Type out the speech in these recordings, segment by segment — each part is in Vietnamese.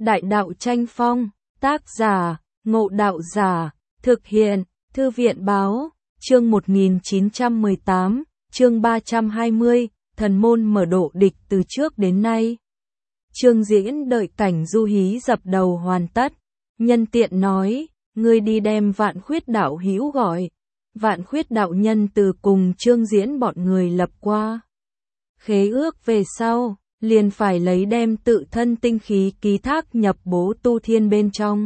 Đại đạo tranh phong, tác giả, Ngộ Đạo Giả, thực hiện, Thư viện báo, chương 1918, chương 320, thần môn mở độ địch từ trước đến nay. Trương Diễn đợi cảnh Du Hí dập đầu hoàn tất, nhân tiện nói, ngươi đi đem Vạn Khuyết đạo hữu gọi. Vạn Khuyết đạo nhân từ cùng Trương Diễn bọn người lập qua khế ước về sau, liền phải lấy đem tự thân tinh khí ký thác nhập Bố Tu Thiên bên trong.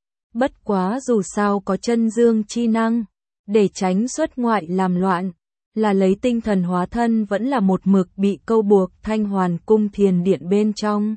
Bất quá dù sao có chân dương chi năng, để tránh xuất ngoại làm loạn, là lấy tinh thần hóa thân vẫn là một mực bị câu buộc Thanh Hoàn cung thiền điện bên trong.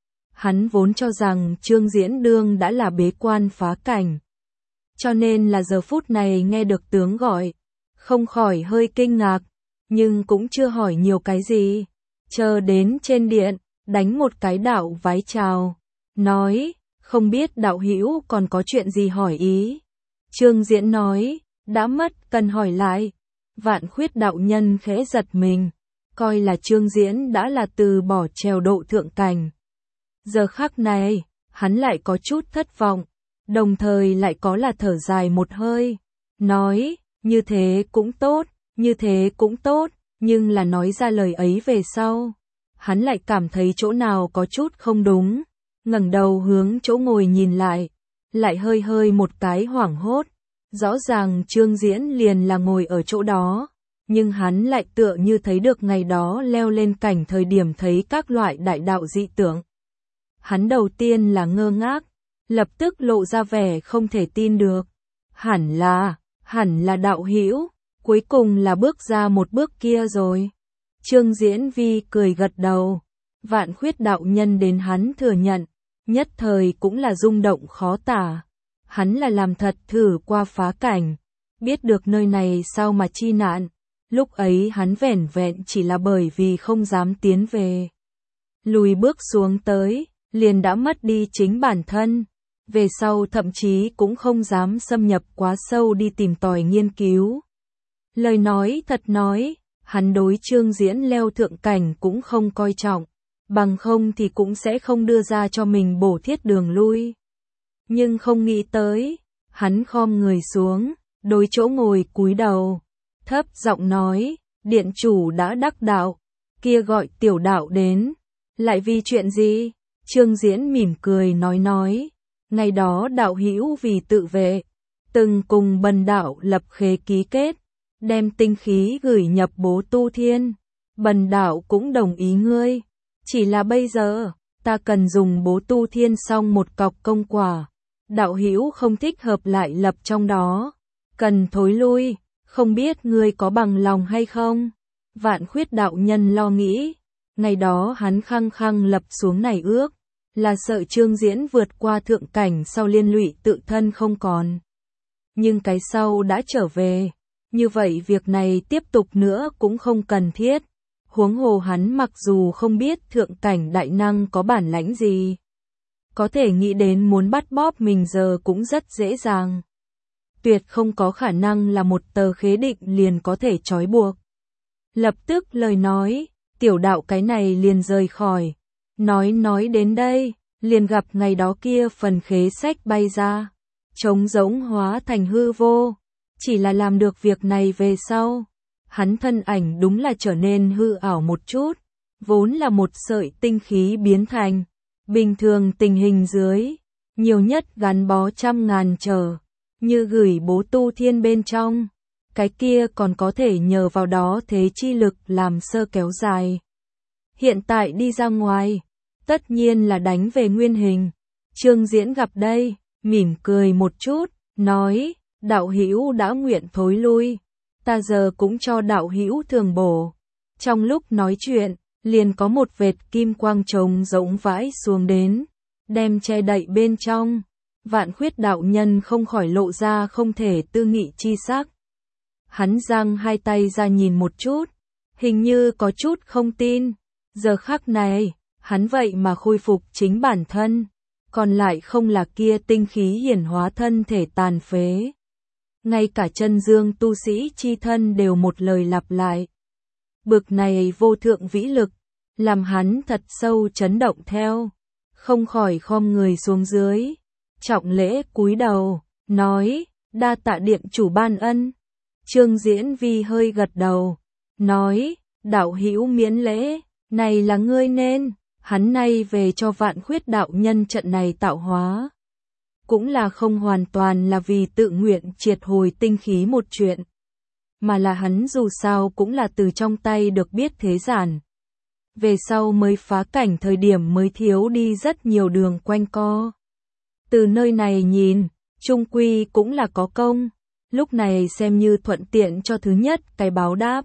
Hắn vốn cho rằng Trương Diễn đương đã là bế quan phá cảnh, cho nên là giờ phút này nghe được tướng gọi, không khỏi hơi kinh ngạc, nhưng cũng chưa hỏi nhiều cái gì. Chờ đến trên điện, đánh một cái đạo vái chào, nói, không biết đạo hữu còn có chuyện gì hỏi ý. Trương Diễn nói, đã mất cần hỏi lại. Vạn Khuyết đạo nhân khẽ giật mình, coi là Trương Diễn đã là từ bỏ trèo độ thượng cảnh. Giờ khắc này, hắn lại có chút thất vọng, đồng thời lại có là thở dài một hơi, nói, như thế cũng tốt, như thế cũng tốt, nhưng là nói ra lời ấy về sau, hắn lại cảm thấy chỗ nào có chút không đúng, ngẩng đầu hướng chỗ ngồi nhìn lại hơi hơi một cái hoảng hốt, rõ ràng Trương Diễn liền là ngồi ở chỗ đó, nhưng hắn lại tựa như thấy được ngày đó leo lên cảnh thời điểm thấy các loại đại đạo dị tượng. Hắn đầu tiên là ngơ ngác, lập tức lộ ra vẻ không thể tin được. Hẳn là đạo hữu, cuối cùng là bước ra một bước kia rồi. Trương Diễn Vi cười gật đầu, Vạn Khuyết đạo nhân đến hắn thừa nhận, nhất thời cũng là rung động khó tả. Hắn là làm thật thử qua phá cảnh, biết được nơi này sao mà chi nạn, lúc ấy hắn vẻn vẹn chỉ là bởi vì không dám tiến về. Lùi bước xuống tới, liền đã mất đi chính bản thân, về sau thậm chí cũng không dám xâm nhập quá sâu đi tìm tòi nghiên cứu. Lời nói thật nói, hắn đối Trương Diễn leo thượng cảnh cũng không coi trọng, bằng không thì cũng sẽ không đưa ra cho mình bổ thiết đường lui. Nhưng không nghĩ tới, hắn khom người xuống, đối chỗ ngồi cúi đầu, thấp giọng nói, điện chủ đã đắc đạo, kia gọi tiểu đạo đến, lại vì chuyện gì? Trương Diễn mỉm cười nói, ngày đó đạo hữu vì tự vệ, từng cùng bần đạo lập khế ký kết, đem tinh khí gửi nhập Bố Tu Thiên, bần đạo cũng đồng ý ngươi, chỉ là bây giờ, ta cần dùng Bố Tu Thiên xong một cọc công quả, đạo hữu không thích hợp lại lập trong đó, cần thối lui, không biết ngươi có bằng lòng hay không? Vạn Khuyết đạo nhân lo nghĩ, ngày đó hắn khăng khăng lập xuống này ước, là sợ Trương Diễn vượt qua thượng cảnh sau liên lụy tự thân không còn. Nhưng cái sau đã trở về, như vậy việc này tiếp tục nữa cũng không cần thiết, huống hồ hắn mặc dù không biết thượng cảnh đại năng có bản lãnh gì, có thể nghĩ đến muốn bắt bóp mình giờ cũng rất dễ dàng. Tuyệt không có khả năng là một tờ khế định liền có thể trói buộc. Lập tức lời nói, tiểu đạo cái này liền rời khỏi. Nói đến đây, liền gặp ngày đó kia phần khế sách bay ra, trống rỗng hóa thành hư vô. Chỉ là làm được việc này về sau, hắn thân ảnh đúng là trở nên hư ảo một chút, vốn là một sợi tinh khí biến thành. Bình thường tình hình dưới, nhiều nhất gắn bó trăm ngàn trở, như gửi Bố Tu Thiên bên trong, cái kia còn có thể nhờ vào đó thế chi lực làm sơ kéo dài. Hiện tại đi ra ngoài, tất nhiên là đánh về nguyên hình. Trương Diễn gặp đây, mỉm cười một chút, nói, đạo hữu đã nguyện thối lui, ta giờ cũng cho đạo hữu thường bổ. Trong lúc nói chuyện, liền có một vệt kim quang trống rỗng vãi xuống đến, đem che đậy bên trong. Vạn Khuyết đạo nhân không khỏi lộ ra không thể tư nghị chi sắc. Hắn giang hai tay ra nhìn một chút, hình như có chút không tin. Giờ khắc này, hắn vậy mà khôi phục chính bản thân, còn lại không là kia tinh khí hiển hóa thân thể tàn phế. Ngay cả chân dương tu sĩ chi thân đều một lời lặp lại. Bực này vô thượng vĩ lực, làm hắn thật sâu chấn động theo. không khỏi khom người xuống dưới, trọng lễ cúi đầu, nói, đa tạ điện chủ ban ân. Trương Diễn Vi hơi gật đầu, nói, đạo hữu miễn lễ, này là ngươi nên, hắn nay về cho Vạn Khuyết đạo nhân trận này tạo hóa. Cũng là không hoàn toàn là vì tự nguyện triệt hồi tinh khí một chuyện, mà là hắn dù sao cũng là từ trong tay được biết thế gian. Về sau mới phá cảnh thời điểm mới thiếu đi rất nhiều đường quanh co. Từ nơi này nhìn, chung quy cũng là có công, lúc này xem như thuận tiện cho thứ nhất cái báo đáp.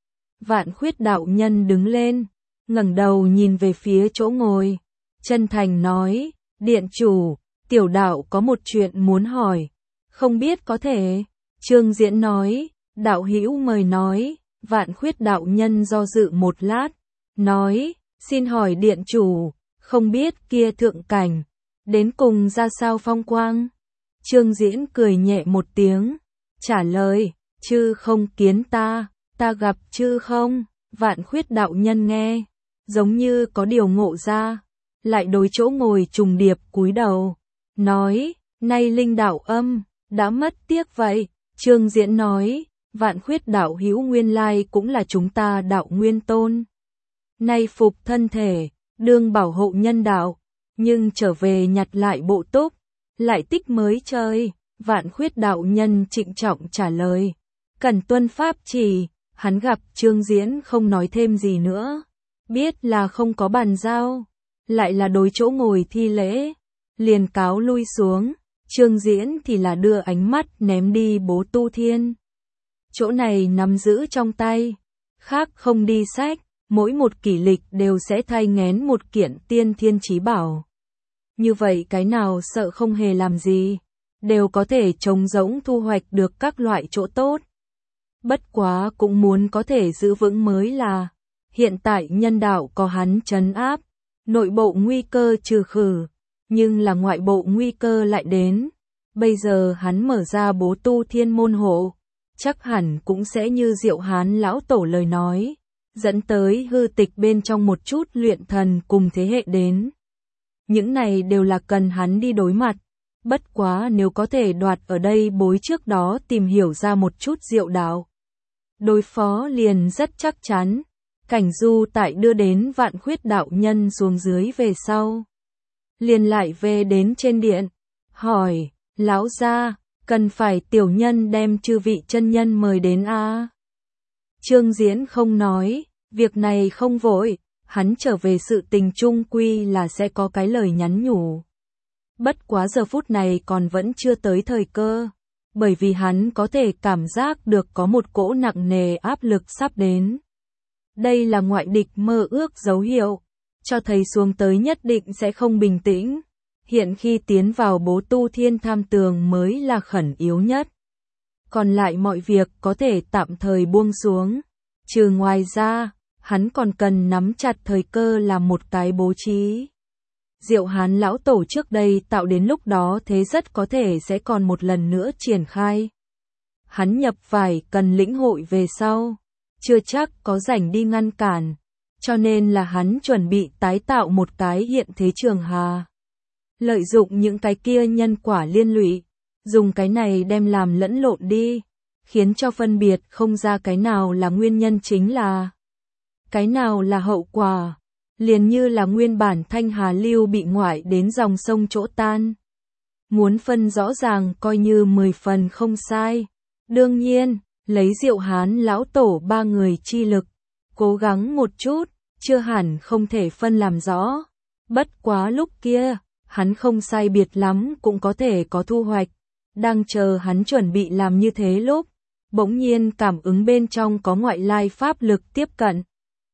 Vạn Khuyết đạo nhân đứng lên, ngẩng đầu nhìn về phía chỗ ngồi, chân thành nói, điện chủ, tiểu đạo có một chuyện muốn hỏi, không biết có thể. Trương Diễn nói, đạo hữu mời nói. Vạn Khuyết đạo nhân do dự một lát, nói, xin hỏi điện chủ, không biết kia thượng cảnh, đến cùng ra sao phong quang? Trương Diễn cười nhẹ một tiếng, trả lời, chư không kiến ta gặp chư không. Vạn Khuyết đạo nhân nghe, giống như có điều ngộ ra, lại đối chỗ ngồi trùng điệp cúi đầu, nói, nay linh đạo âm, đã mất tiếc vậy. Trương Diễn nói, Vạn Khuyết đạo hữu nguyên lai cũng là chúng ta đạo nguyên tôn. Nay phục thân thể, đương bảo hộ nhân đạo, nhưng trở về nhặt lại bộ túc, lại tích mới chơi. Vạn Khuyết đạo nhân trịnh trọng trả lời, cần tuân pháp chỉ. Hắn gặp Trương Diễn không nói thêm gì nữa, biết là không có bàn giao, lại là đối chỗ ngồi thi lễ, liền cáo lui xuống. Trương Diễn thì là đưa ánh mắt ném đi bố tu thiên. Chỗ này nắm giữ trong tay, khác không đi sách, mỗi một kỷ lịch đều sẽ thay ngén một kiện tiên thiên chí bảo. Như vậy cái nào sợ không hề làm gì, đều có thể trống rỗng thu hoạch được các loại chỗ tốt. Bất quá cũng muốn có thể giữ vững mới là, hiện tại nhân đạo có hắn trấn áp, nội bộ nguy cơ trừ khử, nhưng là ngoại bộ nguy cơ lại đến. Bây giờ hắn mở ra bố tu thiên môn hộ, chắc hẳn cũng sẽ như Diệu Hán lão tổ lời nói, dẫn tới hư tịch bên trong một chút luyện thần cùng thế hệ đến. Những này đều là cần hắn đi đối mặt. Bất quá nếu có thể đoạt ở đây bối trước đó tìm hiểu ra một chút diệu đạo, đối phó liền rất chắc chắn. Cảnh Du tại đưa đến Vạn Khuyết đạo nhân xuống dưới về sau, liền lại về đến trên điện, hỏi, lão gia, cần phải tiểu nhân đem chư vị chân nhân mời đến a? Trương Diễn không nói, việc này không vội, hắn trở về sự tình chung quy là sẽ có cái lời nhắn nhủ. Bất quá giờ phút này còn vẫn chưa tới thời cơ, bởi vì hắn có thể cảm giác được có một cỗ nặng nề áp lực sắp đến. Đây là ngoại địch mơ ước dấu hiệu, cho thấy xuống tới nhất định sẽ không bình tĩnh. Hiện khi tiến vào bố tu thiên tham tường mới là khẩn yếu nhất. Còn lại mọi việc có thể tạm thời buông xuống. Trừ ngoài ra, hắn còn cần nắm chặt thời cơ làm một cái bố trí. Diệu Hán lão tổ trước đây tạo đến lúc đó thế rất có thể sẽ còn một lần nữa triển khai. Hắn nhập phải cần lĩnh hội về sau, chưa chắc có rảnh đi ngăn cản, cho nên là hắn chuẩn bị tái tạo một cái hiện thế trường hà. Lợi dụng những cái kia nhân quả liên lụy, dùng cái này đem làm lẫn lộn đi, khiến cho phân biệt không ra cái nào là nguyên nhân chính là, cái nào là hậu quả. Liền như là nguyên bản Thanh Hà Lưu bị ngoại đến dòng sông chỗ tan. Muốn phân rõ ràng coi như 10 phần không sai. Đương nhiên, lấy Diệu Hán lão tổ 3 người chi lực, cố gắng một chút, chưa hẳn không thể phân làm rõ. Bất quá lúc kia, hắn không sai biệt lắm cũng có thể có thu hoạch. Đang chờ hắn chuẩn bị làm như thế lúc, bỗng nhiên cảm ứng bên trong có ngoại lai pháp lực tiếp cận.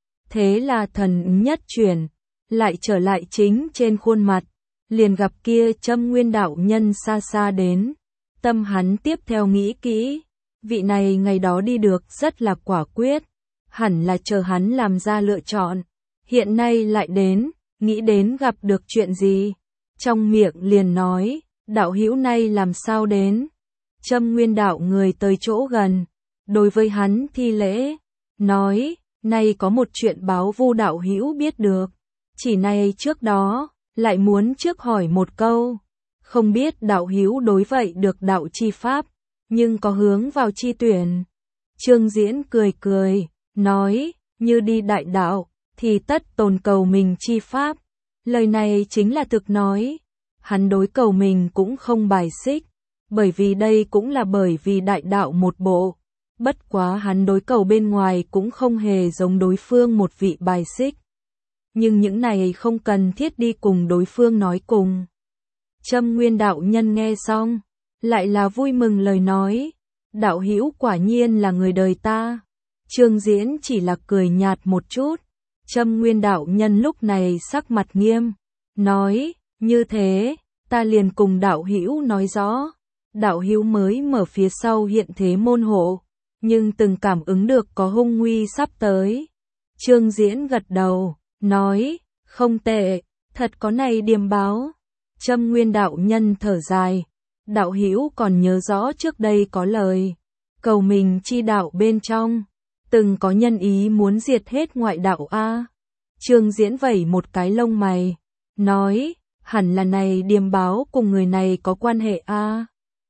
Thế là thần nhất chuyển, lại trở lại chính trên khuôn mặt, liền gặp kia Châm Nguyên đạo nhân xa xa đến. Tâm hắn tiếp theo nghĩ kỹ, vị này ngày đó đi được rất là quả quyết, hẳn là chờ hắn làm ra lựa chọn. Hiện nay lại đến, nghĩ đến gặp được chuyện gì, trong miệng liền nói, đạo hữu nay làm sao đến. Châm Nguyên đạo người tới chỗ gần, đối với hắn thi lễ, nói, nay có một chuyện báo Vu đạo hữu biết được, chỉ này trước đó, lại muốn trước hỏi một câu, không biết đạo hữu đối vậy được đạo chi pháp, nhưng có hướng vào chi tuyển. Trương Diễn cười cười, nói, như đi đại đạo, thì tất tồn cầu mình chi pháp. Lời này chính là thực nói, hắn đối cầu mình cũng không bài xích, bởi vì đây cũng là bởi vì đại đạo một bộ. Bất quá hắn đối cầu bên ngoài cũng không hề giống đối phương một vị bài xích. Nhưng những này không cần thiết đi cùng đối phương nói cùng. Châm Nguyên đạo nhân nghe xong, lại là vui mừng lời nói, đạo hữu quả nhiên là người đời ta. Trương Diễn chỉ là cười nhạt một chút, Châm Nguyên đạo nhân lúc này sắc mặt nghiêm, nói, như thế, ta liền cùng đạo hữu nói rõ, đạo hữu mới mở phía sau hiện thế môn hộ, nhưng từng cảm ứng được có hung nguy sắp tới. Trương Diễn gật đầu, nói, không tệ, thật có này điềm báo. Châm Nguyên đạo nhân thở dài, đạo hữu còn nhớ rõ trước đây có lời, cầu mình chi đạo bên trong, từng có nhân ý muốn diệt hết ngoại đạo a. Trương Diễn vẩy một cái lông mày, nói, hẳn là này điềm báo cùng người này có quan hệ a.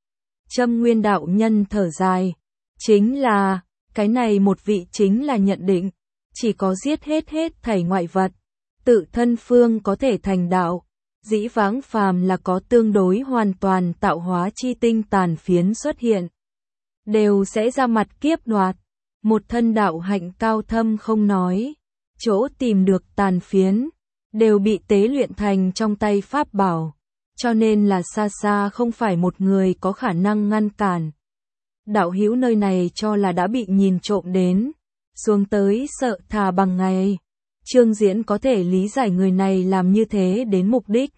Châm Nguyên đạo nhân thở dài, chính là, cái này một vị chính là nhận định, chỉ có giết hết thảy ngoại vật, tự thân phương có thể thành đạo, dĩ vãng phàm là có tương đối hoàn toàn tạo hóa chi tinh tàn phiến xuất hiện, đều sẽ ra mặt kiếp đoạt, một thân đạo hạnh cao thâm không nói, chỗ tìm được tàn phiến, đều bị tế luyện thành trong tay pháp bảo, cho nên là xa xa không phải một người có khả năng ngăn cản. Đạo hữu nơi này cho là đã bị nhìn trộm đến, xuống tới sợ thà bằng ngày. Trương Diễn có thể lý giải người này làm như thế đến mục đích.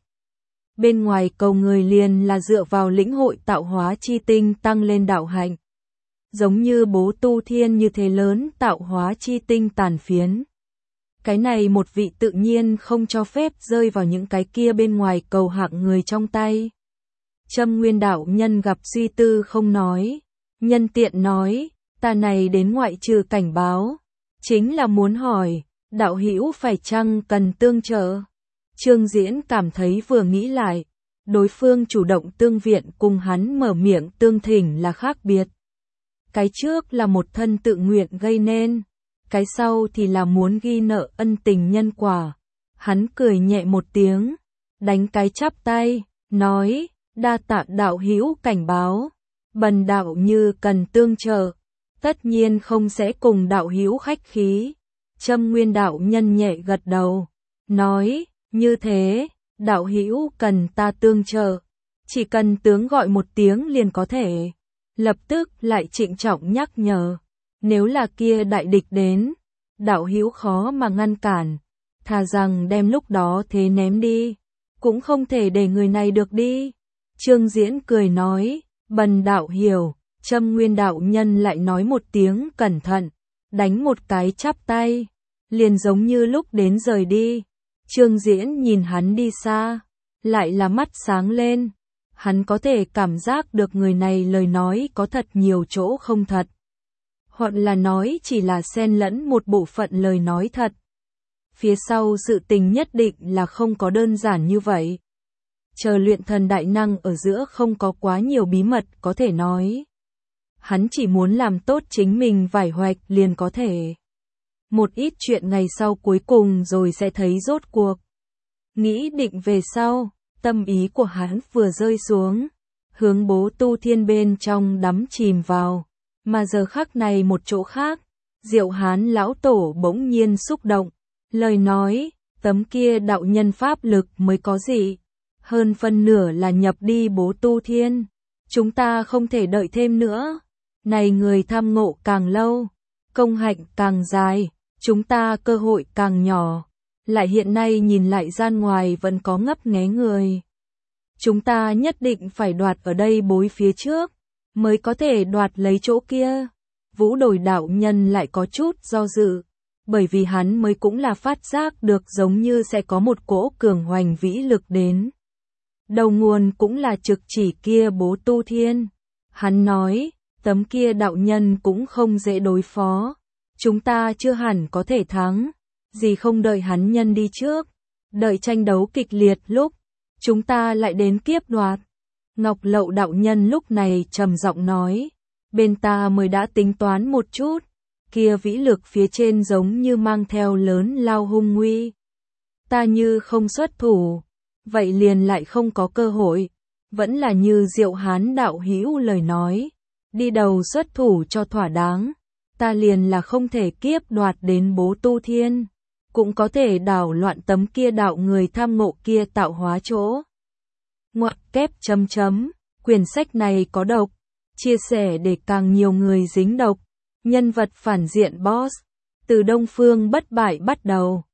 Bên ngoài cầu người liền là dựa vào lĩnh hội tạo hóa chi tinh tăng lên đạo hạnh. Giống như Bố Tu Thiên như thế lớn tạo hóa chi tinh tàn phiến. Cái này một vị tự nhiên không cho phép rơi vào những cái kia bên ngoài cầu hạng người trong tay. Châm Nguyên đạo nhân gặp suy tư không nói, nhân tiện nói, ta này đến ngoại trừ cảnh báo, chính là muốn hỏi, đạo hữu phải chăng cần tương trợ. Trương Diễn cảm thấy vừa nghĩ lại, đối phương chủ động tương viện cùng hắn mở miệng tương thỉnh là khác biệt. Cái trước là một thân tự nguyện gây nên, cái sau thì là muốn ghi nợ ân tình nhân quả. Hắn cười nhẹ một tiếng, đánh cái chắp tay, nói, đa tạ đạo hữu cảnh báo, bần đạo như cần tương trợ, tất nhiên không sẽ cùng đạo hữu khách khí. Châm Nguyên đạo nhân nhẹ gật đầu, nói, như thế, đạo hữu cần ta tương trợ, chỉ cần tướng gọi một tiếng liền có thể. Lập tức lại trịnh trọng nhắc nhở, nếu là kia đại địch đến, đạo hữu khó mà ngăn cản, thà rằng đem lúc đó thế ném đi, cũng không thể để người này được đi. Trương Diễn cười nói, bần đạo hiểu. Châm Nguyên đạo nhân lại nói một tiếng cẩn thận, đánh một cái chắp tay, liền giống như lúc đến rời đi. Trương Diễn nhìn hắn đi xa, lại là mắt sáng lên. Hắn có thể cảm giác được người này lời nói có thật nhiều chỗ không thật, hoặc là nói chỉ là xen lẫn một bộ phận lời nói thật. Phía sau sự tình nhất định là không có đơn giản như vậy. Chờ luyện thần đại năng ở giữa không có quá nhiều bí mật có thể nói. Hắn chỉ muốn làm tốt chính mình vải hoạch liền có thể. Một ít chuyện ngày sau cuối cùng rồi sẽ thấy rốt cuộc. Nghĩ định về sau, tâm ý của hắn vừa rơi xuống, hướng Bố Tu Thiên bên trong đắm chìm vào. Mà giờ khắc này một chỗ khác, Diệu Hán lão tổ bỗng nhiên xúc động, lời nói, tấm kia đạo nhân pháp lực mới có gì, hơn phân nửa là nhập đi Bố Tu Thiên. Chúng ta không thể đợi thêm nữa. Này người tham ngộ càng lâu, công hạnh càng dài, chúng ta cơ hội càng nhỏ. Lại hiện nay nhìn lại gian ngoài vẫn có ngấp nghé người. Chúng ta nhất định phải đoạt ở đây bối phía trước, mới có thể đoạt lấy chỗ kia. Vũ Đồi đạo nhân lại có chút do dự, bởi vì hắn mới cũng là phát giác được giống như sẽ có một cỗ cường hoành vĩ lực đến. Đầu nguồn cũng là trực chỉ kia Bố Tu Thiên. Hắn nói, tấm kia đạo nhân cũng không dễ đối phó. Chúng ta chưa hẳn có thể thắng. Gì không đợi hắn nhân đi trước. Đợi tranh đấu kịch liệt lúc, chúng ta lại đến kiếp đoạt. Ngọc Lậu đạo nhân lúc này trầm giọng nói, bên ta mới đã tính toán một chút, kia vĩ lực phía trên giống như mang theo lớn lao hung nguy. Ta như không xuất thủ, vậy liền lại không có cơ hội, vẫn là như Diệu Hán đạo hữu lời nói, đi đầu xuất thủ cho thỏa đáng, ta liền là không thể kiếp đoạt đến Bố Tu Thiên, cũng có thể đảo loạn tấm kia đạo người tham ngộ kia tạo hóa chỗ. Ngoặc kép chấm chấm, quyển sách này có độc, chia sẻ để càng nhiều người dính độc. Nhân vật phản diện boss, từ Đông Phương bất bại bắt đầu.